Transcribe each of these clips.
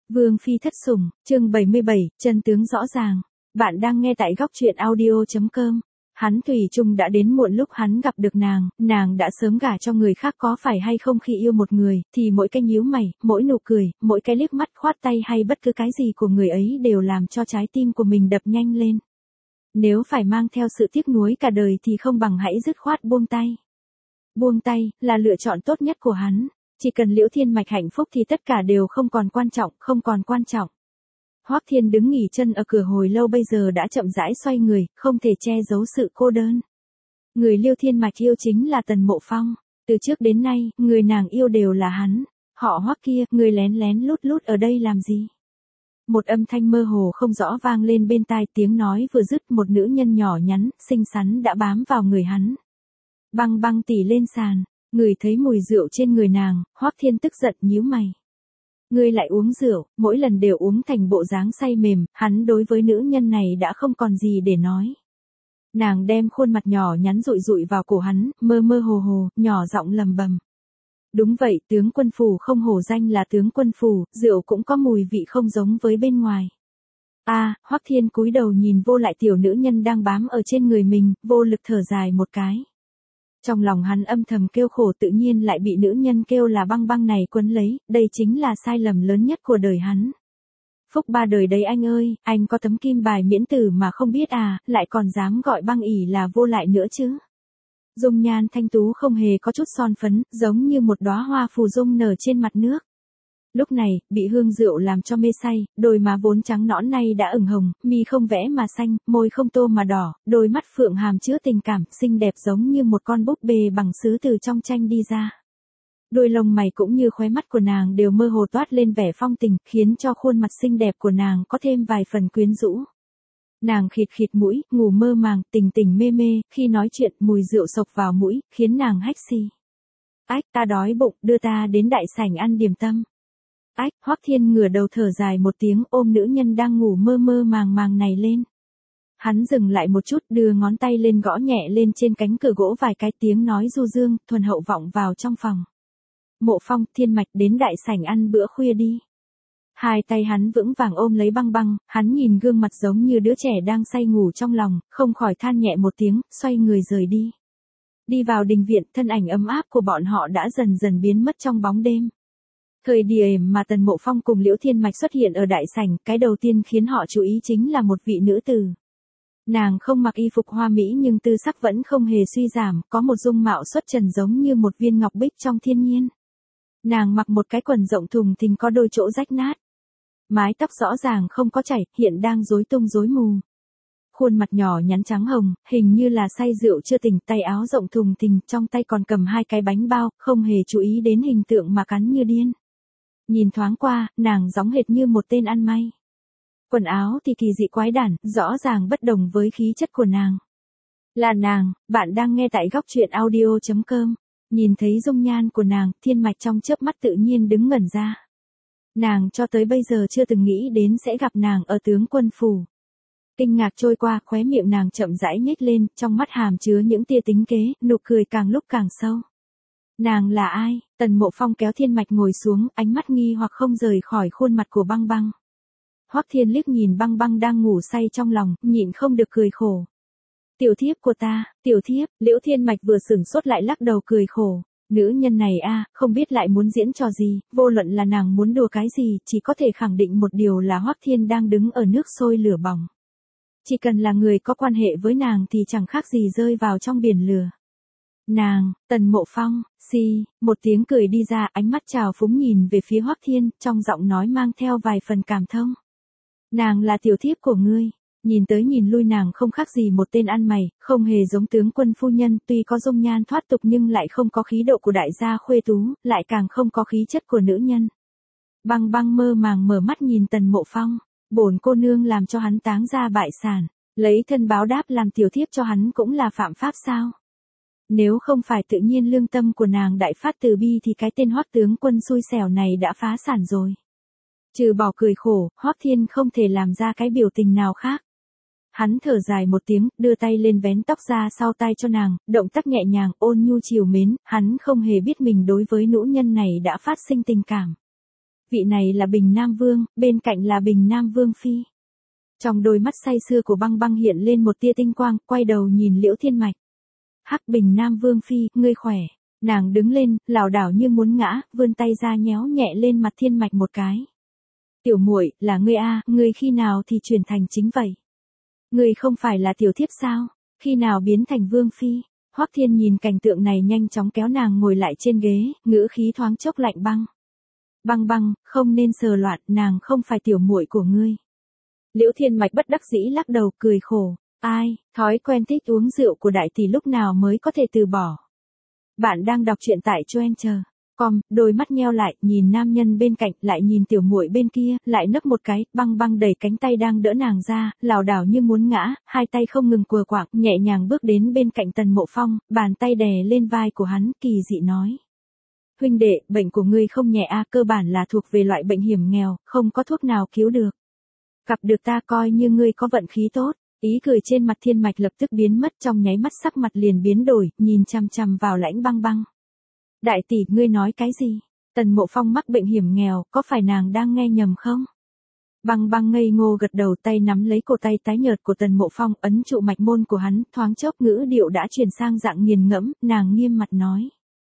Vương phi thất sủng, chương 77, chân tướng rõ ràng. Bạn đang nghe tại góc truyện audio.com. Hắn thủy chung đã đến muộn lúc hắn gặp được nàng đã sớm gả cho người khác, có phải hay không khi yêu một người, thì mỗi cái nhíu mày, mỗi nụ cười, mỗi cái liếc mắt khoát tay hay bất cứ cái gì của người ấy đều làm cho trái tim của mình đập nhanh lên. Nếu phải mang theo sự tiếc nuối cả đời thì không bằng hãy dứt khoát buông tay. Buông tay, là lựa chọn tốt nhất của hắn. Chỉ cần Liễu Thiên Mạch hạnh phúc thì tất cả đều không còn quan trọng. Hoắc Thiên đứng nghỉ chân ở cửa hồi lâu, bây giờ đã chậm rãi xoay người, không thể che giấu sự cô đơn. Người Liễu Thiên Mạch yêu chính là Tần Mộ Phong. Từ trước đến nay, người nàng yêu đều là hắn. Họ Hoắc kia, người lén lén lút lút ở đây làm gì? Một âm thanh mơ hồ không rõ vang lên bên tai, tiếng nói vừa dứt, một nữ nhân nhỏ nhắn, xinh xắn đã bám vào người hắn. Băng băng tỉ lên sàn. Người thấy mùi rượu trên người nàng, Hoắc Thiên tức giận nhíu mày. Ngươi lại uống rượu, mỗi lần đều uống thành bộ dáng say mềm, hắn đối với nữ nhân này đã không còn gì để nói. Nàng đem khuôn mặt nhỏ nhắn dụi dụi vào cổ hắn, mơ mơ hồ hồ, nhỏ giọng lầm bầm. Đúng vậy, tướng quân phủ không hổ danh là tướng quân phủ, rượu cũng có mùi vị không giống với bên ngoài. Hoắc Thiên cúi đầu nhìn vô lại tiểu nữ nhân đang bám ở trên người mình, vô lực thở dài một cái. Trong lòng hắn âm thầm kêu khổ, tự nhiên lại bị nữ nhân kêu là băng băng này quấn lấy, đây chính là sai lầm lớn nhất của đời hắn. Phúc ba đời đấy anh ơi, anh có tấm kim bài miễn tử mà không biết lại còn dám gọi băng ỉ là vô lại nữa chứ. Dung nhan thanh tú không hề có chút son phấn, giống như một đóa hoa phù dung nở trên mặt nước. Lúc này, bị hương rượu làm cho mê say, đôi má vốn trắng nõn nay đã ửng hồng, mi không vẽ mà xanh, môi không tô mà đỏ, đôi mắt phượng hàm chứa tình cảm, xinh đẹp giống như một con búp bê bằng sứ từ trong tranh đi ra. Đôi lông mày cũng như khóe mắt của nàng đều mơ hồ toát lên vẻ phong tình, khiến cho khuôn mặt xinh đẹp của nàng có thêm vài phần quyến rũ. Nàng khịt khịt mũi, ngủ mơ màng, tỉnh tỉnh mê mê, khi nói chuyện mùi rượu sộc vào mũi, khiến nàng hách xì. Ta đói bụng, đưa ta đến đại sảnh ăn điểm tâm. Hoắc Thiên ngửa đầu thở dài một tiếng, ôm nữ nhân đang ngủ mơ mơ màng màng này lên. Hắn dừng lại một chút, đưa ngón tay lên gõ nhẹ lên trên cánh cửa gỗ vài cái, tiếng nói du dương, thuần hậu vọng vào trong phòng. Mộ Phong, Thiên Mạch, đến đại sảnh ăn bữa khuya đi. Hai tay hắn vững vàng ôm lấy băng băng, hắn nhìn gương mặt giống như đứa trẻ đang say ngủ trong lòng, không khỏi than nhẹ một tiếng, xoay người rời đi. Đi vào đình viện, thân ảnh ấm áp của bọn họ đã dần dần biến mất trong bóng đêm. Thời điểm mà Tần Mộ Phong cùng Liễu Thiên Mạch xuất hiện ở đại sảnh, cái đầu tiên khiến họ chú ý chính là một vị nữ tử. Nàng không mặc y phục hoa mỹ nhưng tư sắc vẫn không hề suy giảm, có một dung mạo xuất trần giống như một viên ngọc bích trong thiên nhiên. Nàng mặc một cái quần rộng thùng thình có đôi chỗ rách nát. Mái tóc rõ ràng không có chảy, hiện đang rối tung rối mù. Khuôn mặt nhỏ nhắn trắng hồng, hình như là say rượu chưa tỉnh, tay áo rộng thùng thình, trong tay còn cầm hai cái bánh bao, không hề chú ý đến hình tượng mà cắn như điên. Nhìn thoáng qua, nàng giống hệt như một tên ăn may. Quần áo thì kỳ dị quái đản, rõ ràng bất đồng với khí chất của nàng. Là nàng, bạn đang nghe tại góc truyện audio.com. Nhìn thấy dung nhan của nàng, Thiên Mạch trong chớp mắt tự nhiên đứng ngẩn ra. Nàng cho tới bây giờ chưa từng nghĩ đến sẽ gặp nàng ở tướng quân phủ. Kinh ngạc trôi qua, khóe miệng nàng chậm rãi nhếch lên, trong mắt hàm chứa những tia tính kế, nụ cười càng lúc càng sâu. Nàng là ai? Tần Mộ Phong kéo Thiên Mạch ngồi xuống, ánh mắt nghi hoặc không rời khỏi khuôn mặt của băng băng. Hoắc Thiên liếc nhìn băng băng đang ngủ say trong lòng, nhịn không được cười khổ. Tiểu thiếp của ta, tiểu thiếp, Liễu Thiên Mạch vừa sửng sốt lại lắc đầu cười khổ. Nữ nhân này không biết lại muốn diễn trò gì, vô luận là nàng muốn đùa cái gì, chỉ có thể khẳng định một điều là Hoắc Thiên đang đứng ở nước sôi lửa bỏng. Chỉ cần là người có quan hệ với nàng thì chẳng khác gì rơi vào trong biển lửa. Nàng, Tần Mộ Phong, một tiếng cười đi ra, ánh mắt trào phúng nhìn về phía Hoắc Thiên, trong giọng nói mang theo vài phần cảm thông. Nàng là tiểu thiếp của ngươi. Nhìn tới nhìn lui nàng không khác gì một tên ăn mày, không hề giống tướng quân phu nhân, tuy có dung nhan thoát tục nhưng lại không có khí độ của đại gia khuê tú, lại càng không có khí chất của nữ nhân. Băng băng mơ màng mở mắt nhìn Tần Mộ Phong, bổn cô nương làm cho hắn táng ra bại sản, lấy thân báo đáp làm tiểu thiếp cho hắn cũng là phạm pháp sao? Nếu không phải tự nhiên lương tâm của nàng đại phát từ bi thì cái tên Hoắc tướng quân xui xẻo này đã phá sản rồi. Trừ bỏ cười khổ, Hoắc Thiên không thể làm ra cái biểu tình nào khác. Hắn thở dài một tiếng, đưa tay lên vén tóc ra sau tai cho nàng, động tác nhẹ nhàng, ôn nhu chiều mến, hắn không hề biết mình đối với nữ nhân này đã phát sinh tình cảm. Vị này là Bình Nam Vương, bên cạnh là Bình Nam Vương Phi. Trong đôi mắt say sưa của băng băng hiện lên một tia tinh quang, quay đầu nhìn Liễu Thiên Mạch. Hắc Bình Nam Vương Phi, ngươi khỏe. Nàng đứng lên, lảo đảo như muốn ngã, vươn tay ra nhéo nhẹ lên mặt Thiên Mạch một cái. Tiểu muội, là ngươi a, ngươi khi nào thì chuyển thành chính vậy? Ngươi không phải là tiểu thiếp sao? Khi nào biến thành Vương Phi? Hoắc Thiên nhìn cảnh tượng này nhanh chóng kéo nàng ngồi lại trên ghế, ngữ khí thoáng chốc lạnh băng. Băng băng, không nên sờ loạn, nàng không phải tiểu muội của ngươi. Liễu Thiên Mạch bất đắc dĩ lắc đầu cười khổ. Ai, thói quen thích uống rượu của đại tỷ lúc nào mới có thể từ bỏ. Bạn đang đọc truyện tại Choen.com, đôi mắt nheo lại, nhìn nam nhân bên cạnh, lại nhìn tiểu muội bên kia, lại nấp một cái, băng băng đẩy cánh tay đang đỡ nàng ra, lảo đảo như muốn ngã, hai tay không ngừng quờ quạng, nhẹ nhàng bước đến bên cạnh Tần Mộ Phong, bàn tay đè lên vai của hắn, kỳ dị nói. Huynh đệ, bệnh của ngươi không nhẹ a, cơ bản là thuộc về loại bệnh hiểm nghèo, không có thuốc nào cứu được. Gặp được ta coi như ngươi có vận khí tốt. Ý cười trên mặt Thiên Mạch lập tức biến mất, trong nháy mắt sắc mặt liền biến đổi, nhìn chằm chằm vào Lãnh Băng Băng. Đại tỷ, ngươi nói cái gì? Tần Mộ Phong mắc bệnh hiểm nghèo, có phải nàng đang nghe nhầm không? Băng băng ngây ngô gật đầu, tay nắm lấy cổ tay tái nhợt của Tần Mộ Phong, ấn trụ mạch môn của hắn, thoáng chốc ngữ điệu đã chuyển sang dạng nghiền ngẫm, nàng nghiêm mặt nói.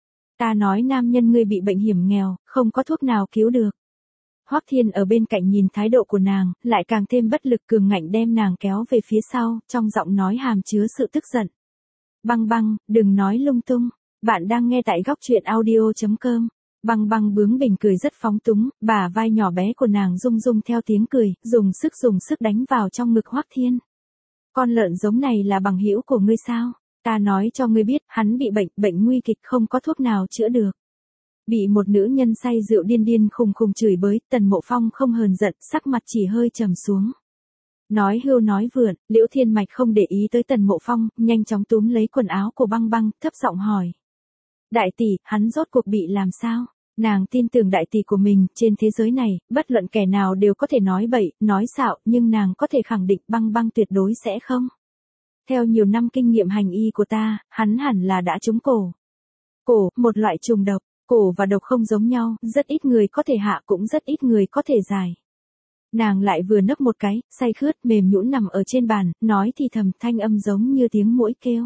Ta nói nam nhân ngươi bị bệnh hiểm nghèo, không có thuốc nào cứu được. Hoắc Thiên ở bên cạnh nhìn thái độ của nàng, lại càng thêm bất lực, cường ngạnh đem nàng kéo về phía sau, trong giọng nói hàm chứa sự tức giận. Băng băng, đừng nói lung tung, bạn đang nghe tại góc truyện audio.com. Băng băng bướng bỉnh cười rất phóng túng, bả vai nhỏ bé của nàng rung rung theo tiếng cười, dùng sức đánh vào trong ngực Hoắc Thiên. Con lợn giống này là bằng hữu của ngươi sao? Ta nói cho ngươi biết, hắn bị bệnh nguy kịch, không có thuốc nào chữa được. Bị một nữ nhân say rượu điên khùng chửi bới, Tần Mộ Phong không hờn giận, sắc mặt chỉ hơi trầm xuống. Nói hưu nói vượn, Liễu Thiên Mạch không để ý tới Tần Mộ Phong, nhanh chóng túm lấy quần áo của băng băng, thấp giọng hỏi. Đại tỷ, hắn rốt cuộc bị làm sao? Nàng tin tưởng đại tỷ của mình, trên thế giới này, bất luận kẻ nào đều có thể nói bậy, nói xạo, nhưng nàng có thể khẳng định băng băng tuyệt đối sẽ không. Theo nhiều năm kinh nghiệm hành y của ta, hắn hẳn là đã trúng cổ. Cổ, một loại trùng độc. Cổ và độc không giống nhau, rất ít người có thể hạ cũng rất ít người có thể giải. Nàng lại vừa nấp một cái, say khướt mềm nhũn nằm ở trên bàn, nói thì thầm, thanh âm giống như tiếng muỗi kêu.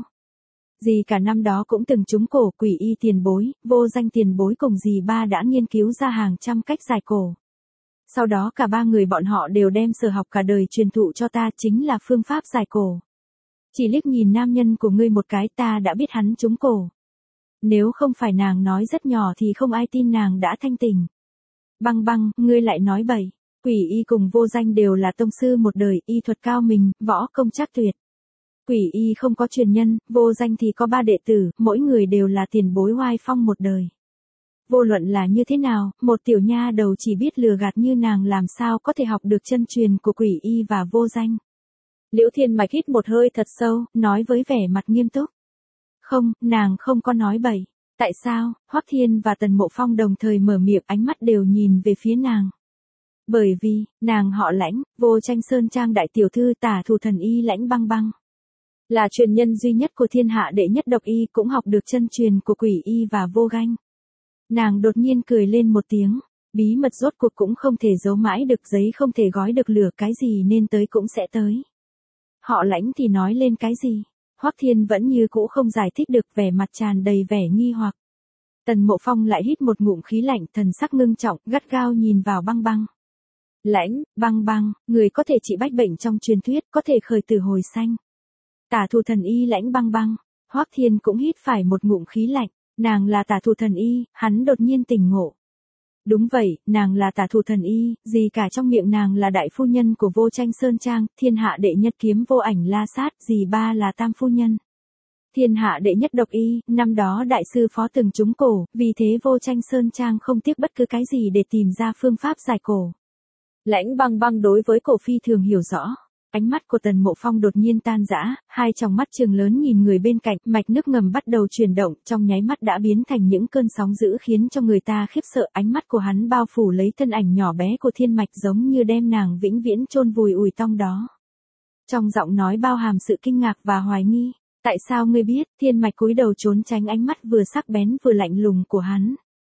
Dì cả năm đó cũng từng trúng cổ, Quỷ Y tiền bối, Vô Danh tiền bối cùng dì ba đã nghiên cứu ra hàng trăm cách giải cổ. Sau đó cả ba người bọn họ đều đem sở học cả đời truyền thụ cho ta, chính là phương pháp giải cổ. Chỉ liếc nhìn nam nhân của ngươi một cái, ta đã biết hắn trúng cổ. Nếu không phải nàng nói rất nhỏ thì không ai tin nàng đã thanh tỉnh. Băng băng, ngươi lại nói bậy. Quỷ Y cùng Vô Danh đều là tông sư một đời, y thuật cao mình, võ công trác tuyệt. Quỷ Y không có truyền nhân, Vô Danh thì có 3 đệ tử, mỗi người đều là tiền bối oai phong một đời. Vô luận là như thế nào, một tiểu nha đầu chỉ biết lừa gạt như nàng làm sao có thể học được chân truyền của Quỷ Y và Vô Danh. Liễu Thiên Mạch hít một hơi thật sâu, nói với vẻ mặt nghiêm túc. Không, nàng không có nói bậy. Tại sao? Hoắc Thiên và Tần Mộ Phong đồng thời mở miệng, ánh mắt đều nhìn về phía nàng. Bởi vì, nàng họ Lãnh, Vô Tranh Sơn Trang đại tiểu thư tả thủ thần y Lãnh Băng Băng. Là truyền nhân duy nhất của thiên hạ đệ nhất độc y, cũng học được chân truyền của Quỷ Y và Vô Danh. Nàng đột nhiên cười lên một tiếng, bí mật rốt cuộc cũng không thể giấu mãi được, giấy không thể gói được lửa, cái gì nên tới cũng sẽ tới. Họ Lãnh thì nói lên cái gì? Hoắc Thiên vẫn như cũ không giải thích được, vẻ mặt tràn đầy vẻ nghi hoặc. Tần Mộ Phong lại hít một ngụm khí lạnh, thần sắc ngưng trọng, gắt gao nhìn vào băng băng. Lãnh, băng băng, người có thể trị bách bệnh trong truyền thuyết, có thể khởi tử hồi sanh. Tả thủ thần y Lãnh Băng Băng. Hoắc Thiên cũng hít phải một ngụm khí lạnh, nàng là tả thủ thần y, hắn đột nhiên tỉnh ngộ. Đúng vậy, nàng là tả thủ thần y, gì cả trong miệng nàng là đại phu nhân của Vô Tranh Sơn Trang, thiên hạ đệ nhất kiếm Vô Ảnh La Sát, dì ba là tam phu nhân. Thiên hạ đệ nhất độc y, năm đó đại sư phó từng trúng cổ, vì thế Vô Tranh Sơn Trang không tiếc bất cứ cái gì để tìm ra phương pháp giải cổ. Lãnh Băng Băng đối với cổ phi thường hiểu rõ. Ánh mắt của Tần Mộ Phong đột nhiên tan rã, hai tròng mắt trừng lớn nhìn người bên cạnh, mạch nước ngầm bắt đầu chuyển động, trong nháy mắt đã biến thành những cơn sóng dữ khiến cho người ta khiếp sợ. Ánh mắt của hắn bao phủ lấy thân ảnh nhỏ bé của Thiên Mạch, giống như đem nàng vĩnh viễn chôn vùi ủi tong đó. Trong giọng nói bao hàm sự kinh ngạc và hoài nghi. Tại sao ngươi biết? Thiên Mạch cúi đầu trốn tránh ánh mắt vừa sắc bén vừa lạnh lùng của hắn.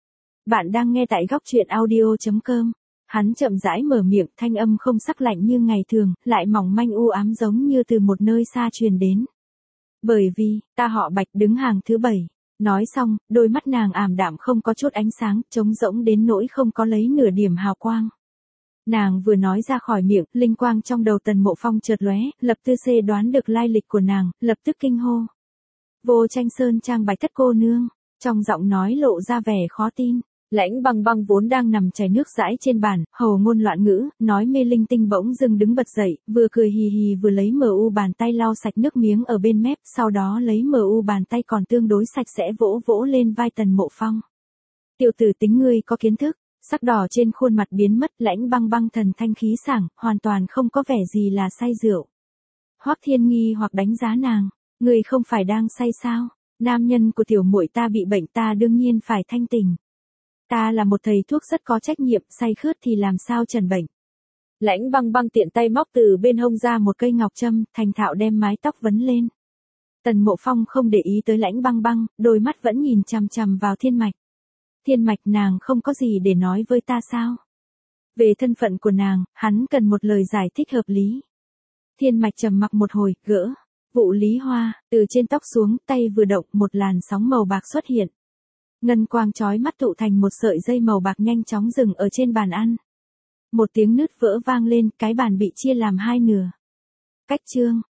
Bạn đang nghe tại góc chuyện audio.com. Hắn chậm rãi mở miệng, thanh âm không sắc lạnh như ngày thường, lại mỏng manh u ám giống như từ một nơi xa truyền đến. Bởi vì, ta họ Bạch đứng hàng thứ 7. Nói xong, đôi mắt nàng ảm đạm không có chút ánh sáng, trống rỗng đến nỗi không có lấy nửa điểm hào quang. Nàng vừa nói ra khỏi miệng, linh quang trong đầu Tần Mộ Phong chợt lóe, Lập Tư Xê đoán được lai lịch của nàng, lập tức kinh hô. Vô Tranh Sơn Trang Bạch thất cô nương, trong giọng nói lộ ra vẻ khó tin. Lãnh Băng Băng vốn đang nằm chảy nước dãi trên bàn, hầu ngôn loạn ngữ, nói mê linh tinh bỗng dưng đứng bật dậy, vừa cười hì hì vừa lấy MU bàn tay lau sạch nước miếng ở bên mép, sau đó lấy MU bàn tay còn tương đối sạch sẽ vỗ vỗ lên vai Tần Mộ Phong. Tiểu tử tính ngươi có kiến thức. Sắc đỏ trên khuôn mặt biến mất, Lãnh Băng Băng thần thanh khí sảng, hoàn toàn không có vẻ gì là say rượu. Hoắc Thiên nghi hoặc đánh giá nàng, ngươi không phải đang say sao? Nam nhân của tiểu muội ta bị bệnh, ta đương nhiên phải thanh tỉnh. Ta là một thầy thuốc rất có trách nhiệm, say khướt thì làm sao trần bệnh. Lãnh Băng Băng tiện tay móc từ bên hông ra một cây ngọc châm, thành thạo đem mái tóc vấn lên. Tần Mộ Phong không để ý tới Lãnh Băng Băng, đôi mắt vẫn nhìn chằm chằm vào Thiên Mạch. Thiên Mạch, nàng không có gì để nói với ta sao? Về thân phận của nàng, hắn cần một lời giải thích hợp lý. Thiên Mạch trầm mặc một hồi, gỡ vụ lý hoa, từ trên tóc xuống, tay vừa động, một làn sóng màu bạc xuất hiện. Ngân quang chói mắt tụ thành một sợi dây màu bạc nhanh chóng dừng ở trên bàn ăn. Một tiếng nứt vỡ vang lên, cái bàn bị chia làm hai nửa. Cách chương.